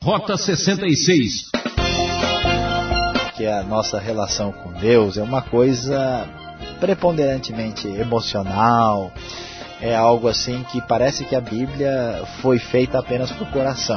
Rota 66. Que a nossa relação com Deus é uma coisa preponderantemente emocional, é algo assim que parece que a Bíblia foi feita apenas para o coração.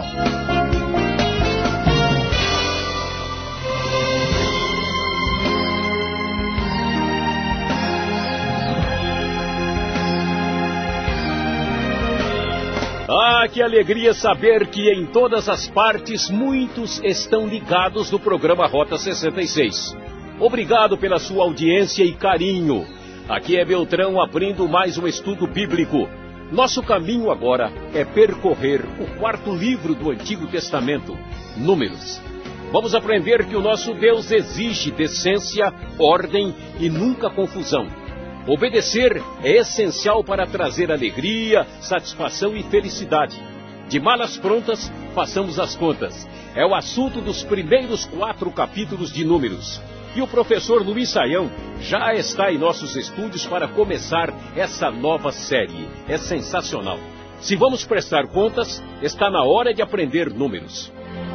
Ah, que alegria saber que em todas as partes muitos estão ligados no programa Rota 66. Obrigado pela sua audiência e carinho. Aqui é Beltrão abrindo mais um estudo bíblico. Nosso caminho agora é percorrer o quarto livro do Antigo Testamento, Números. Vamos aprender que o nosso Deus exige decência, ordem e nunca confusão. Obedecer é essencial para trazer alegria, satisfação e felicidade. De malas prontas, façamos as contas. É o assunto dos primeiros 4 capítulos de Números. E o professor Luiz Saião já está em nossos estúdios para começar essa nova série. É sensacional. Se vamos prestar contas, está na hora de aprender números.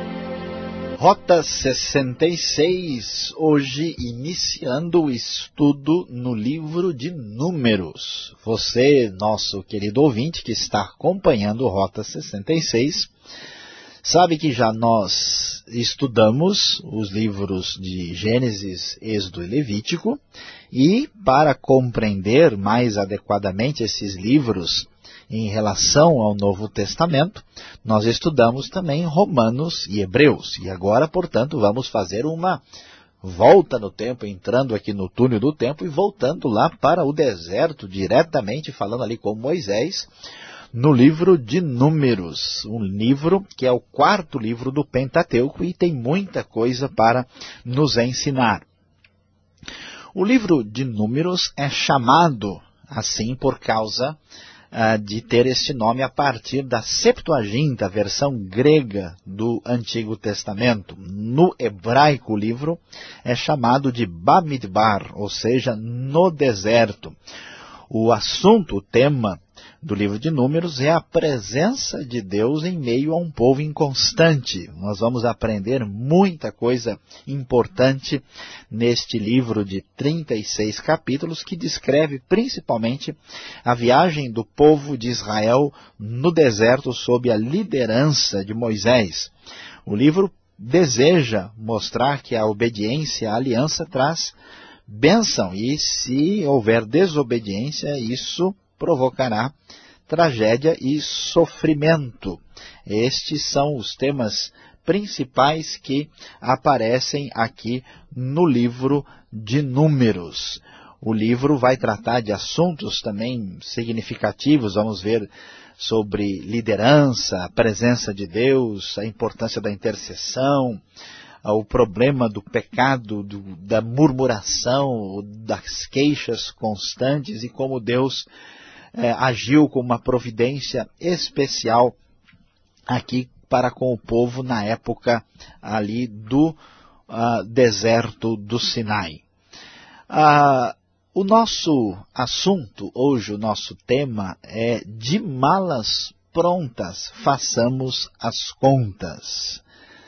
Rota 66, hoje iniciando o estudo no livro de Números. Você, nosso querido ouvinte que está acompanhando Rota 66, sabe que já nós estudamos os livros de Gênesis, Êxodo e Levítico, e para compreender mais adequadamente esses livros em relação ao Novo Testamento, nós estudamos também Romanos e Hebreus. E agora, portanto, vamos fazer uma volta no tempo, entrando aqui no túnel do tempo e voltando lá para o deserto, diretamente falando ali com Moisés, no livro de Números, um livro que é o 4º livro do Pentateuco e tem muita coisa para nos ensinar. O livro de Números é chamado assim por causa de ter este nome a partir da Septuaginta, a versão grega do Antigo Testamento. No hebraico, o livro é chamado de Bamidbar, ou seja, no deserto. O assunto, o tema do livro de Números é a presença de Deus em meio a um povo inconstante. Nós vamos aprender muita coisa importante neste livro de 36 capítulos que descreve principalmente a viagem do povo de Israel no deserto sob a liderança de Moisés. O livro deseja mostrar que a obediência à aliança traz bênção e se houver desobediência, isso provocará tragédia e sofrimento. Estes são os temas principais que aparecem aqui no livro de Números. O livro vai tratar de assuntos também significativos, vamos ver sobre liderança, a presença de Deus, a importância da intercessão, o problema do pecado, da murmuração, das queixas constantes e como Deus agiu com uma providência especial aqui para com o povo na época ali do deserto do Sinai. O nosso assunto hoje, o nosso tema é de malas prontas, façamos as contas.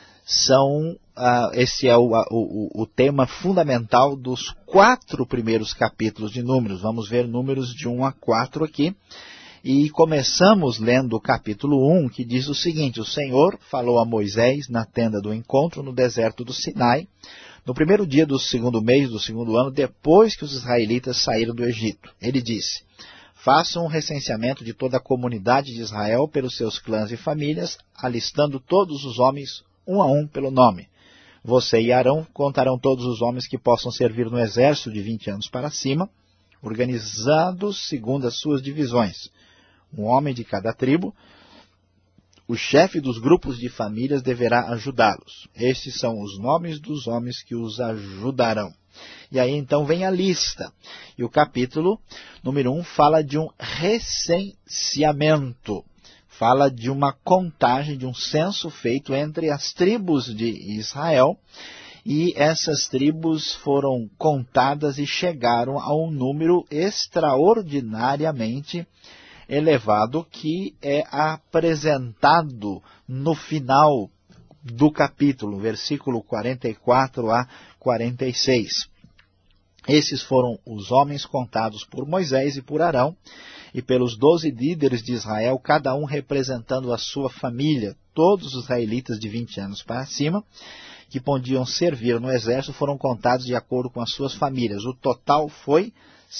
Esse é o tema fundamental dos 4 primeiros capítulos de Números. Vamos ver Números de 1 a 4 aqui. E começamos lendo o capítulo 1, que diz o seguinte: o Senhor falou a Moisés na tenda do encontro no deserto do Sinai, no primeiro dia do 2º mês do 2º ano, depois que os israelitas saíram do Egito. Ele disse: façam um recenseamento de toda a comunidade de Israel pelos seus clãs e famílias, alistando todos os homens um a um pelo nome. Você e Arão contarão todos os homens que possam servir no exército de 20 anos para cima, organizados segundo as suas divisões. Um homem de cada tribo. O chefe dos grupos de famílias deverá ajudá-los. Estes são os nomes dos homens que os ajudarão. E aí então vem a lista. E o capítulo número 1 fala de um recenseamento. Fala de uma contagem, de um censo feito entre as tribos de Israel. E essas tribos foram contadas e chegaram a um número extraordinariamente elevado que é apresentado no final do capítulo, versículo 44 a 46. Esses foram os homens contados por Moisés e por Arão, e pelos 12 líderes de Israel, cada um representando a sua família. Todos os israelitas de 20 anos para cima, que podiam servir no exército, foram contados de acordo com as suas famílias. O total foi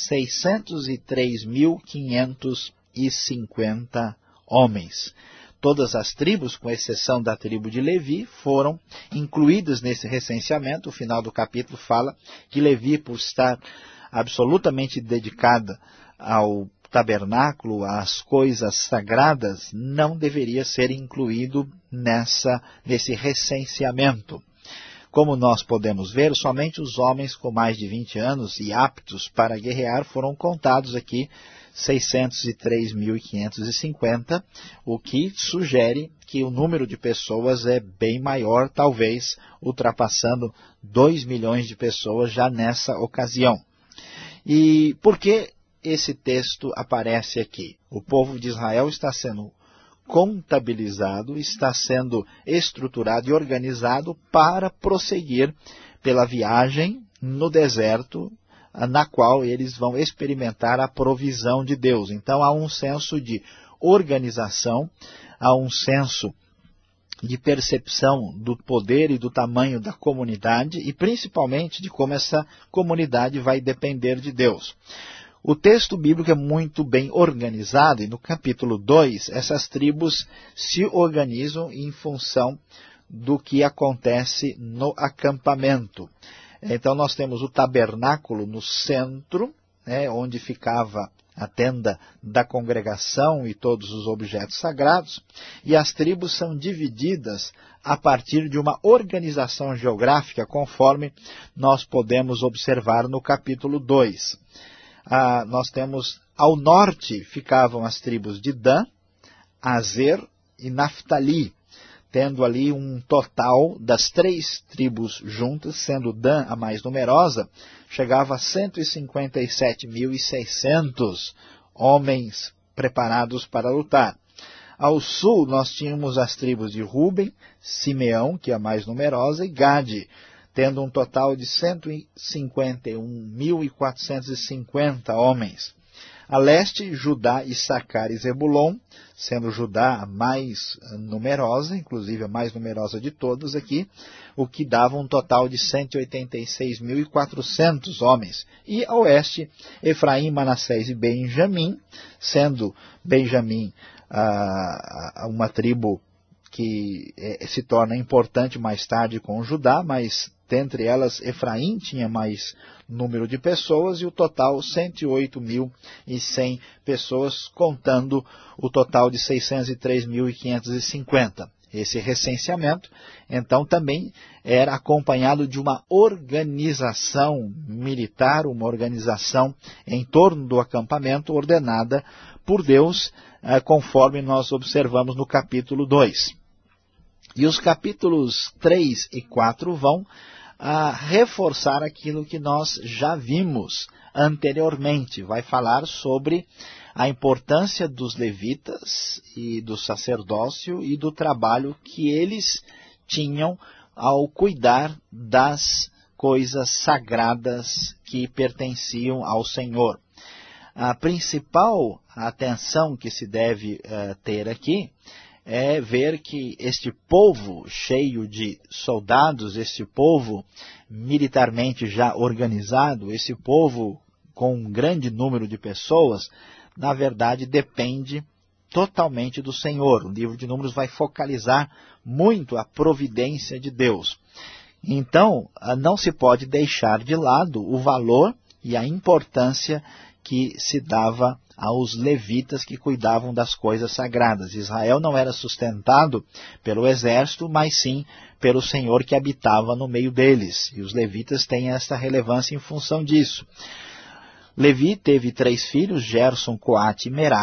603.550 homens. Todas as tribos, com exceção da tribo de Levi, foram incluídas nesse recenseamento. O final do capítulo fala que Levi, por estar absolutamente dedicada ao tabernáculo, às coisas sagradas, não deveria ser incluído nesse recenseamento. Como nós podemos ver, somente os homens com mais de 20 anos e aptos para guerrear foram contados aqui, 603.550, o que sugere que o número de pessoas é bem maior, talvez ultrapassando 2 milhões de pessoas já nessa ocasião. E por que esse texto aparece aqui? O povo de Israel está sendo contabilizado, está sendo estruturado e organizado para prosseguir pela viagem no deserto, na qual eles vão experimentar a provisão de Deus. Então há um senso de organização, há um senso de percepção do poder e do tamanho da comunidade e principalmente de como essa comunidade vai depender de Deus. O texto bíblico é muito bem organizado e no capítulo 2 essas tribos se organizam em função do que acontece no acampamento. Então nós temos o tabernáculo no centro, onde ficava a tenda da congregação e todos os objetos sagrados, e as tribos são divididas a partir de uma organização geográfica, conforme nós podemos observar no capítulo 2. Nós temos, ao norte ficavam as tribos de Dan, Azer e Naftali, tendo ali um total das 3 tribos juntas, sendo Dan a mais numerosa, chegava a 157.600 homens preparados para lutar. Ao sul nós tínhamos as tribos de Ruben, Simeão, que é a mais numerosa, e Gade, tendo um total de 151.450 homens. A leste, Judá, Issacar e Zebulon, sendo Judá a mais numerosa, inclusive a mais numerosa de todas aqui, o que dava um total de 186.400 homens. E a oeste, Efraim, Manassés e Benjamim, sendo Benjamim uma tribo que se torna importante mais tarde com Judá, mas dentre elas Efraim tinha mais número de pessoas e o total 108.100 pessoas, contando o total de 603.550. Esse recenseamento, então, também era acompanhado de uma organização militar, uma organização em torno do acampamento ordenada por Deus, conforme nós observamos no capítulo 2. E os capítulos 3 e 4 vão reforçar aquilo que nós já vimos anteriormente. Vai falar sobre a importância dos levitas e do sacerdócio e do trabalho que eles tinham ao cuidar das coisas sagradas que pertenciam ao Senhor. A principal atenção que se deve ter aqui é ver que este povo cheio de soldados, este povo militarmente já organizado, esse povo com um grande número de pessoas, na verdade depende totalmente do Senhor. O livro de Números vai focalizar muito a providência de Deus. Então, não se pode deixar de lado o valor e a importância que se dava aos levitas que cuidavam das coisas sagradas. Israel não era sustentado pelo exército, mas sim pelo Senhor que habitava no meio deles. E os levitas têm essa relevância em função disso. Levi teve 3 filhos, Gerson, Coate e Merari,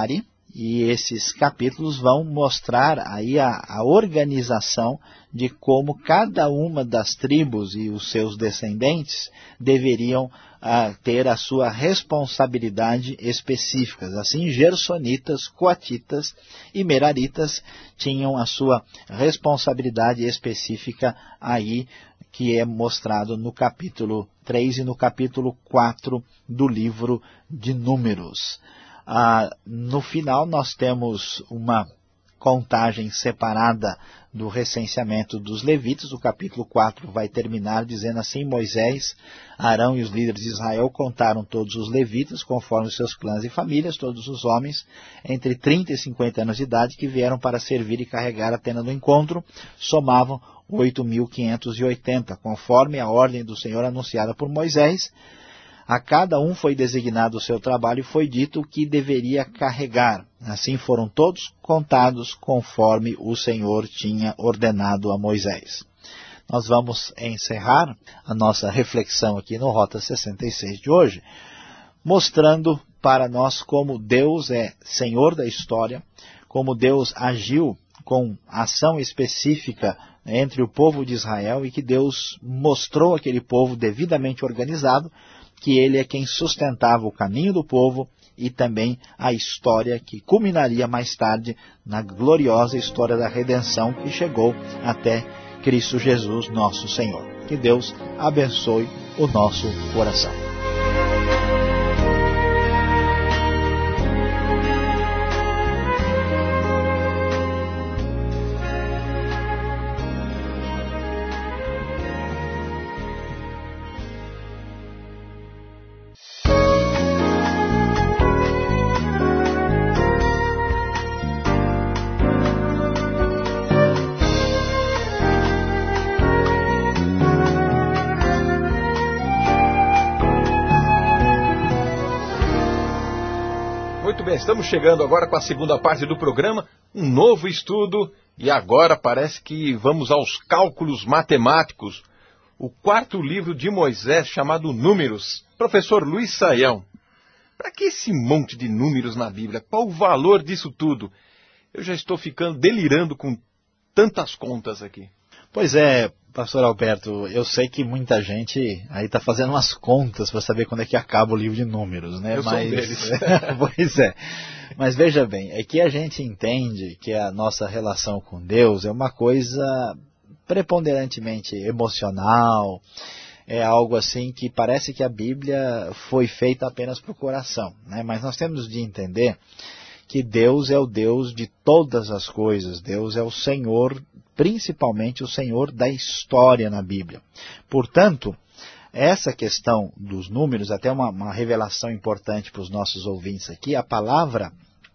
E esses capítulos vão mostrar aí a organização de como cada uma das tribos e os seus descendentes deveriam ter a sua responsabilidade específica. Assim, gersonitas, coatitas e meraritas tinham a sua responsabilidade específica aí, que é mostrado no capítulo 3 e no capítulo 4 do livro de Números. No final nós temos uma contagem separada do recenseamento dos levitas. O capítulo 4 vai terminar dizendo assim: Moisés, Arão e os líderes de Israel contaram todos os levitas, conforme os seus clãs e famílias, todos os homens entre 30 e 50 anos de idade que vieram para servir e carregar a tenda do encontro, somavam 8.580, conforme a ordem do Senhor anunciada por Moisés. A cada um foi designado o seu trabalho e foi dito o que deveria carregar. Assim foram todos contados conforme o Senhor tinha ordenado a Moisés. Nós vamos encerrar a nossa reflexão aqui no Rota 66 de hoje, mostrando para nós como Deus é Senhor da história, como Deus agiu com ação específica entre o povo de Israel e que Deus mostrou aquele povo devidamente organizado, que ele é quem sustentava o caminho do povo e também a história que culminaria mais tarde na gloriosa história da redenção que chegou até Cristo Jesus, nosso Senhor. Que Deus abençoe o nosso coração. Estamos chegando agora com a segunda parte do programa, um novo estudo, e agora parece que vamos aos cálculos matemáticos. O quarto livro de Moisés, chamado Números. Professor Luiz Saião, para que esse monte de números na Bíblia? Qual o valor disso tudo? Eu já estou ficando delirando com tantas contas aqui. Pois é, pastor Alberto, eu sei que muita gente aí está fazendo umas contas para saber quando é que acaba o livro de Números, né? Eu sou um deles. Pois é. Mas veja bem, é que a gente entende que a nossa relação com Deus é uma coisa preponderantemente emocional, é algo assim que parece que a Bíblia foi feita apenas para o coração, né? Mas nós temos de entender que Deus é o Deus de todas as coisas, Deus é o Senhor, principalmente o Senhor da história na Bíblia. Portanto, essa questão dos números, até uma revelação importante para os nossos ouvintes aqui, a palavra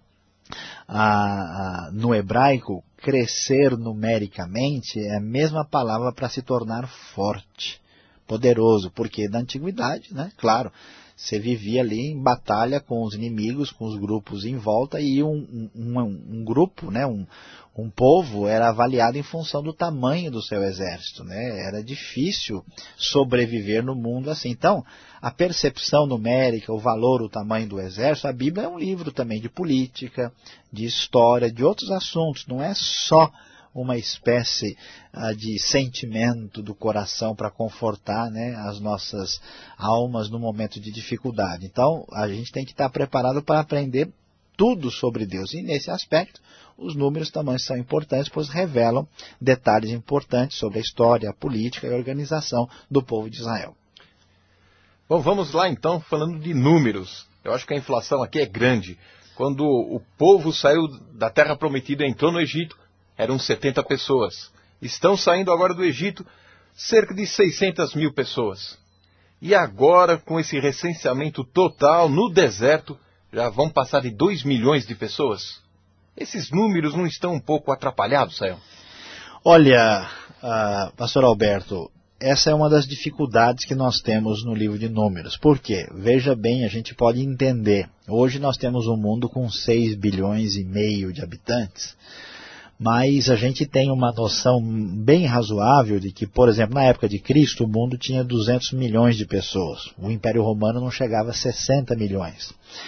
no hebraico, crescer numericamente, é a mesma palavra para se tornar forte, poderoso, porque na antiguidade, né, claro, você vivia ali em batalha com os inimigos, com os grupos em volta, e um grupo, né, um povo era avaliado em função do tamanho do seu exército, né? Era difícil sobreviver no mundo assim. Então, a percepção numérica, o valor, o tamanho do exército, a Bíblia é um livro também de política, de história, de outros assuntos, não é só uma espécie de sentimento do coração para confortar, né, as nossas almas no momento de dificuldade. Então, a gente tem que estar preparado para aprender tudo sobre Deus. E nesse aspecto, os números também são importantes, pois revelam detalhes importantes sobre a história, a política e a organização do povo de Israel. Bom, vamos lá então, falando de números. Eu acho que a inflação aqui é grande. Quando o povo saiu da terra prometida e entrou no Egito, eram 70 pessoas. Estão saindo agora do Egito cerca de 600 mil pessoas. E agora, com esse recenseamento total no deserto, já vão passar de 2 milhões de pessoas. Esses números não estão um pouco atrapalhados, Saião? Olha, pastor Alberto, essa é uma das dificuldades que nós temos no livro de Números. Por quê? Veja bem, a gente pode entender. Hoje nós temos um mundo com 6 bilhões e meio de habitantes. Mas a gente tem uma noção bem razoável de que, por exemplo, na época de Cristo, o mundo tinha 200 milhões de pessoas. O Império Romano não chegava a 60 milhões.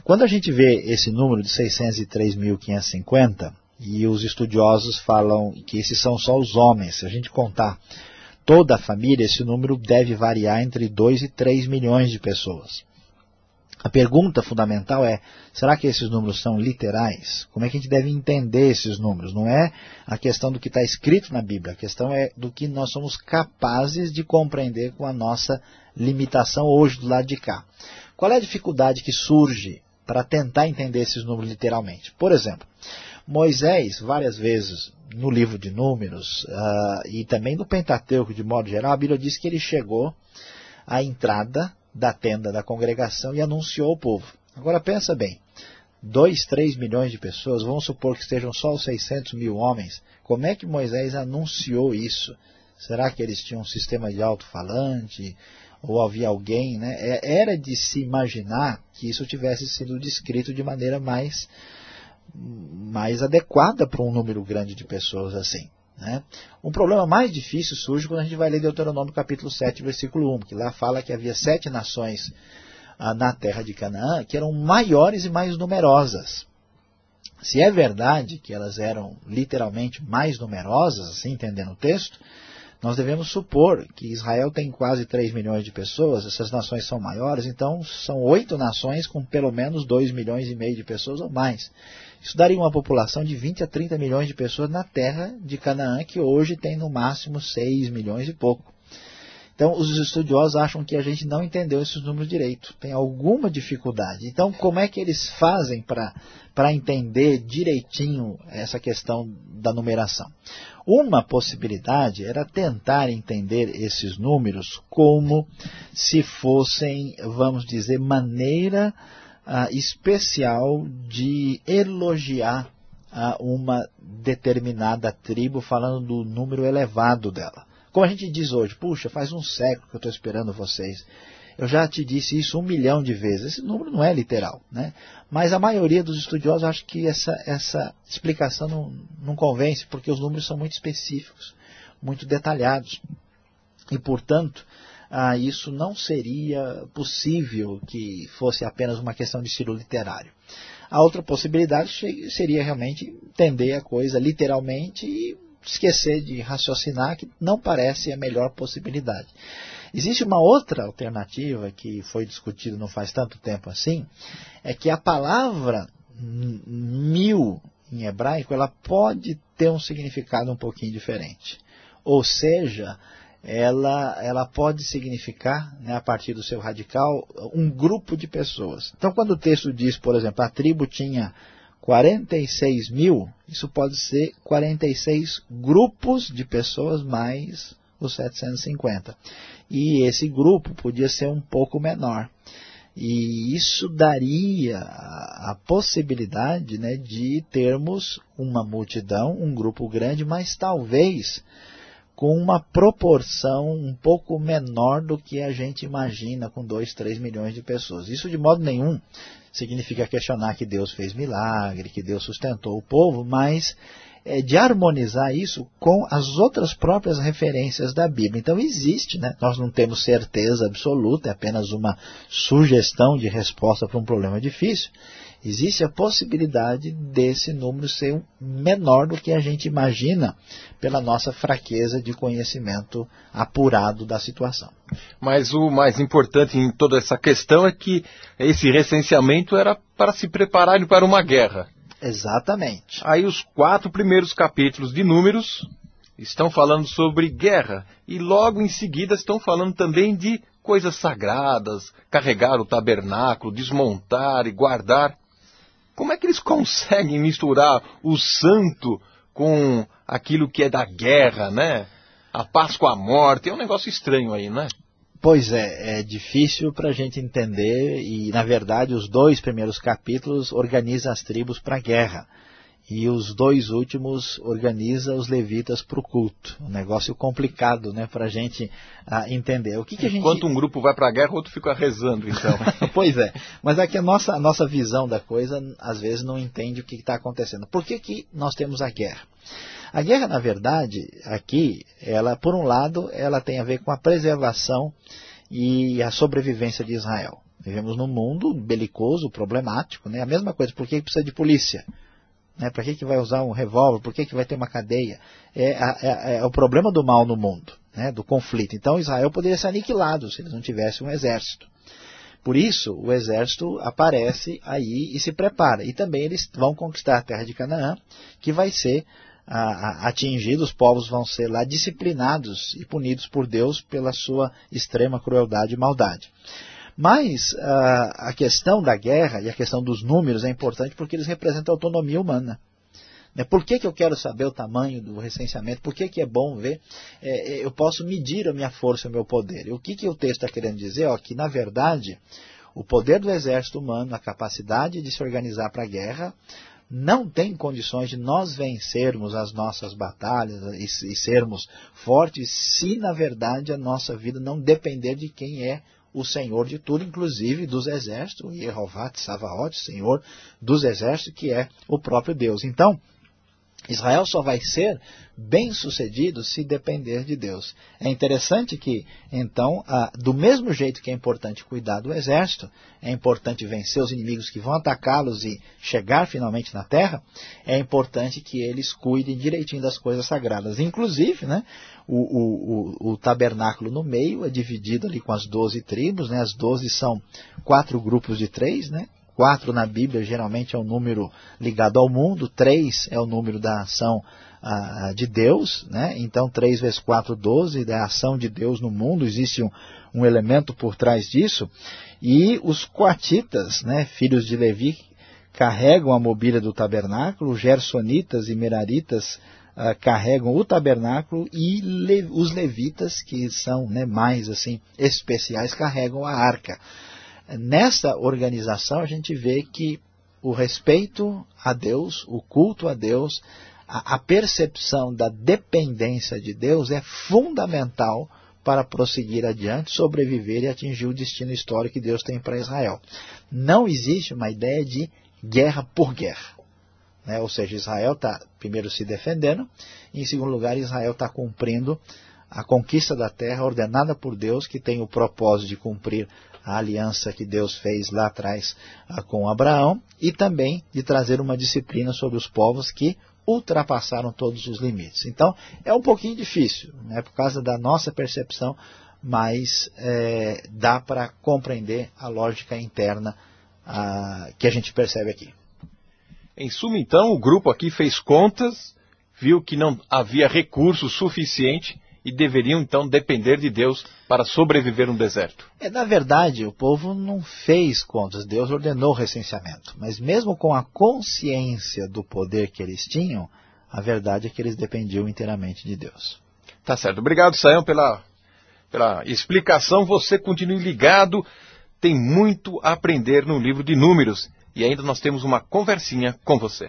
Quando a gente vê esse número de 603.550, e os estudiosos falam que esses são só os homens, se a gente contar toda a família, esse número deve variar entre 2 e 3 milhões de pessoas. A pergunta fundamental é, será que esses números são literais? Como é que a gente deve entender esses números? Não é a questão do que está escrito na Bíblia, a questão é do que nós somos capazes de compreender com a nossa limitação hoje do lado de cá. Qual é a dificuldade que surge para tentar entender esses números literalmente? Por exemplo, Moisés, várias vezes no livro de Números e também no Pentateuco de modo geral, a Bíblia diz que ele chegou à entrada da tenda da congregação e anunciou ao povo. Agora pensa bem, 2, 3 milhões de pessoas, vamos supor que estejam só os 600 mil homens, como é que Moisés anunciou isso? Será que eles tinham um sistema de alto-falante? Ou havia alguém, né? Era de se imaginar que isso tivesse sido descrito de maneira mais adequada para um número grande de pessoas assim. Né? Um problema mais difícil surge quando a gente vai ler Deuteronômio capítulo 7, versículo 1, que lá fala que havia 7 nações na terra de Canaã que eram maiores e mais numerosas. Se é verdade que elas eram literalmente mais numerosas, assim entendendo o texto, nós devemos supor que Israel tem quase 3 milhões de pessoas, essas nações são maiores, então são 8 nações com pelo menos 2 milhões e meio de pessoas ou mais. Isso daria uma população de 20 a 30 milhões de pessoas na terra de Canaã, que hoje tem no máximo 6 milhões e pouco. Então, os estudiosos acham que a gente não entendeu esses números direito, tem alguma dificuldade. Então, como é que eles fazem para entender direitinho essa questão da numeração? Uma possibilidade era tentar entender esses números como se fossem, vamos dizer, maneira especial de elogiar uma determinada tribo, falando do número elevado dela. Como a gente diz hoje, puxa, faz um século que eu estou esperando vocês. Eu já te disse isso 1 milhão de vezes. Esse número não é literal, né? Mas a maioria dos estudiosos acha que essa explicação não convence, porque os números são muito específicos, muito detalhados. E, portanto, isso não seria possível que fosse apenas uma questão de estilo literário. A outra possibilidade seria realmente entender a coisa literalmente e esquecer de raciocinar, que não parece a melhor possibilidade. Existe uma outra alternativa que foi discutida não faz tanto tempo assim, é que a palavra 1000 em hebraico, ela pode ter um significado um pouquinho diferente. Ou seja, ela pode significar, né, a partir do seu radical, um grupo de pessoas. Então, quando o texto diz, por exemplo, a tribo tinha 46 mil, isso pode ser 46 grupos de pessoas mais os 750. E esse grupo podia ser um pouco menor. E isso daria a possibilidade, né, de termos uma multidão, um grupo grande, mas talvez com uma proporção um pouco menor do que a gente imagina com 2, 3 milhões de pessoas. Isso de modo nenhum significa questionar que Deus fez milagre, que Deus sustentou o povo, mas de harmonizar isso com as outras próprias referências da Bíblia. Então existe, né? Nós não temos certeza absoluta, é apenas uma sugestão de resposta para um problema difícil. Existe a possibilidade desse número ser menor do que a gente imagina pela nossa fraqueza de conhecimento apurado da situação. Mas o mais importante em toda essa questão é que esse recenseamento era para se prepararem para uma guerra. Exatamente. Aí os 4 primeiros capítulos de Números estão falando sobre guerra. E logo em seguida estão falando também de coisas sagradas, carregar o tabernáculo, desmontar e guardar. Como é que eles conseguem misturar o santo com aquilo que é da guerra, né? A paz com a morte, é um negócio estranho aí, não é? Pois é difícil para a gente entender e, na verdade, os 2 primeiros capítulos organizam as tribos para a guerra. E os 2 últimos organizam os levitas para o culto. Um negócio complicado, né, para a gente entender. Enquanto um grupo vai para a guerra, o outro fica rezando, então. Pois é, mas aqui a nossa visão da coisa, às vezes, não entende o que está acontecendo. Por que nós temos a guerra? A guerra, na verdade, aqui, ela, por um lado, ela tem a ver com a preservação e a sobrevivência de Israel. Vivemos num mundo belicoso, problemático, né? A mesma coisa, por que precisa de polícia? Né? Para que vai usar um revólver? Por que vai ter uma cadeia? É o problema do mal no mundo, né? Do conflito. Então Israel poderia ser aniquilado se eles não tivessem um exército. Por isso o exército aparece aí e se prepara. E também eles vão conquistar a terra de Canaã, que vai ser atingido, os povos vão ser lá disciplinados e punidos por Deus pela sua extrema crueldade e maldade. Mas a questão da guerra e a questão dos números é importante porque eles representam a autonomia humana. Por que eu quero saber o tamanho do recenseamento? Por que é bom ver? Eu posso medir a minha força e o meu poder. E o que o texto está querendo dizer? Que na verdade o poder do exército humano, a capacidade de se organizar para a guerra, não tem condições de nós vencermos as nossas batalhas e sermos fortes se na verdade a nossa vida não depender de quem é o Senhor de tudo, inclusive dos exércitos, Yehová Tsavaot, Senhor dos exércitos, que é o próprio Deus. Então, Israel só vai ser bem-sucedido se depender de Deus. É interessante que, então, do mesmo jeito que é importante cuidar do exército, é importante vencer os inimigos que vão atacá-los e chegar finalmente na terra, é importante que eles cuidem direitinho das coisas sagradas. Inclusive, né, o tabernáculo no meio é dividido ali com as 12 tribos, né, as 12 são 4 grupos de 3, né? 4 na Bíblia geralmente é um número ligado ao mundo, 3 é o número da ação de Deus, né? Então 3 vezes 4, 12, da ação de Deus no mundo, existe um elemento por trás disso. E os coatitas, né, filhos de Levi, carregam a mobília do tabernáculo, os gersonitas e meraritas carregam o tabernáculo e os levitas, que são, né, mais assim especiais, carregam a arca. Nessa organização a gente vê que o respeito a Deus, o culto a Deus, a percepção da dependência de Deus é fundamental para prosseguir adiante, sobreviver e atingir o destino histórico que Deus tem para Israel. Não existe uma ideia de guerra por guerra, né? Ou seja, Israel está primeiro se defendendo, e em segundo lugar Israel está cumprindo a conquista da terra ordenada por Deus, que tem o propósito de cumprir a aliança que Deus fez lá atrás com Abraão, e também de trazer uma disciplina sobre os povos que ultrapassaram todos os limites. Então, é um pouquinho difícil, né, por causa da nossa percepção, mas dá para compreender a lógica interna que a gente percebe aqui. Em suma, então, o grupo aqui fez contas, viu que não havia recurso suficiente e deveriam, então, depender de Deus para sobreviver no deserto. Na verdade, o povo não fez contas, Deus ordenou o recenseamento. Mas mesmo com a consciência do poder que eles tinham, a verdade é que eles dependiam inteiramente de Deus. Tá certo. Obrigado, Sayão, pela explicação. Você continue ligado, tem muito a aprender no livro de Números. E ainda nós temos uma conversinha com você.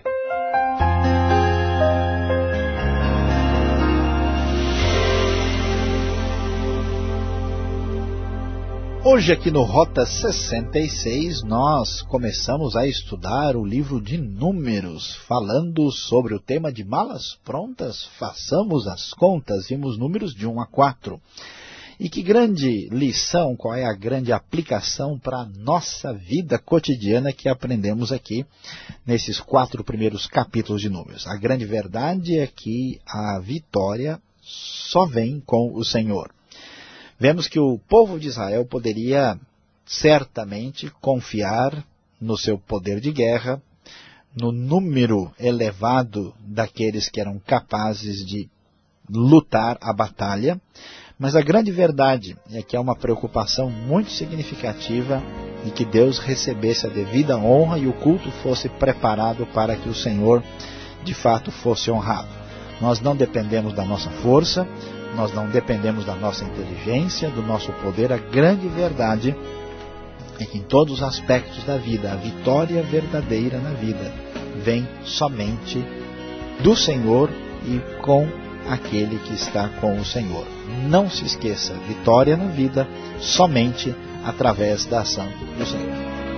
Hoje aqui no Rota 66 nós começamos a estudar o livro de Números, falando sobre o tema de malas prontas, façamos as contas, vimos números de 1 a 4. E que grande lição, qual é a grande aplicação para a nossa vida cotidiana que aprendemos aqui nesses 4 primeiros capítulos de Números. A grande verdade é que a vitória só vem com o Senhor. Vemos que o povo de Israel poderia certamente confiar no seu poder de guerra, no número elevado daqueles que eram capazes de lutar a batalha, mas a grande verdade é que há uma preocupação muito significativa em que Deus recebesse a devida honra e o culto fosse preparado para que o Senhor de fato fosse honrado. Nós não dependemos da nossa força, nós não dependemos da nossa inteligência, do nosso poder. A grande verdade é que em todos os aspectos da vida, a vitória verdadeira na vida vem somente do Senhor e com aquele que está com o Senhor. Não se esqueça, vitória na vida somente através da ação do Senhor.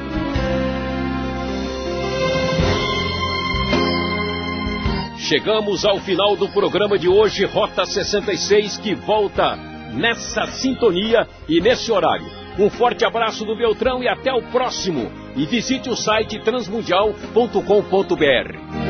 Chegamos ao final do programa de hoje, Rota 66, que volta nessa sintonia e nesse horário. Um forte abraço do Beltrão e até o próximo. E visite o site transmundial.com.br.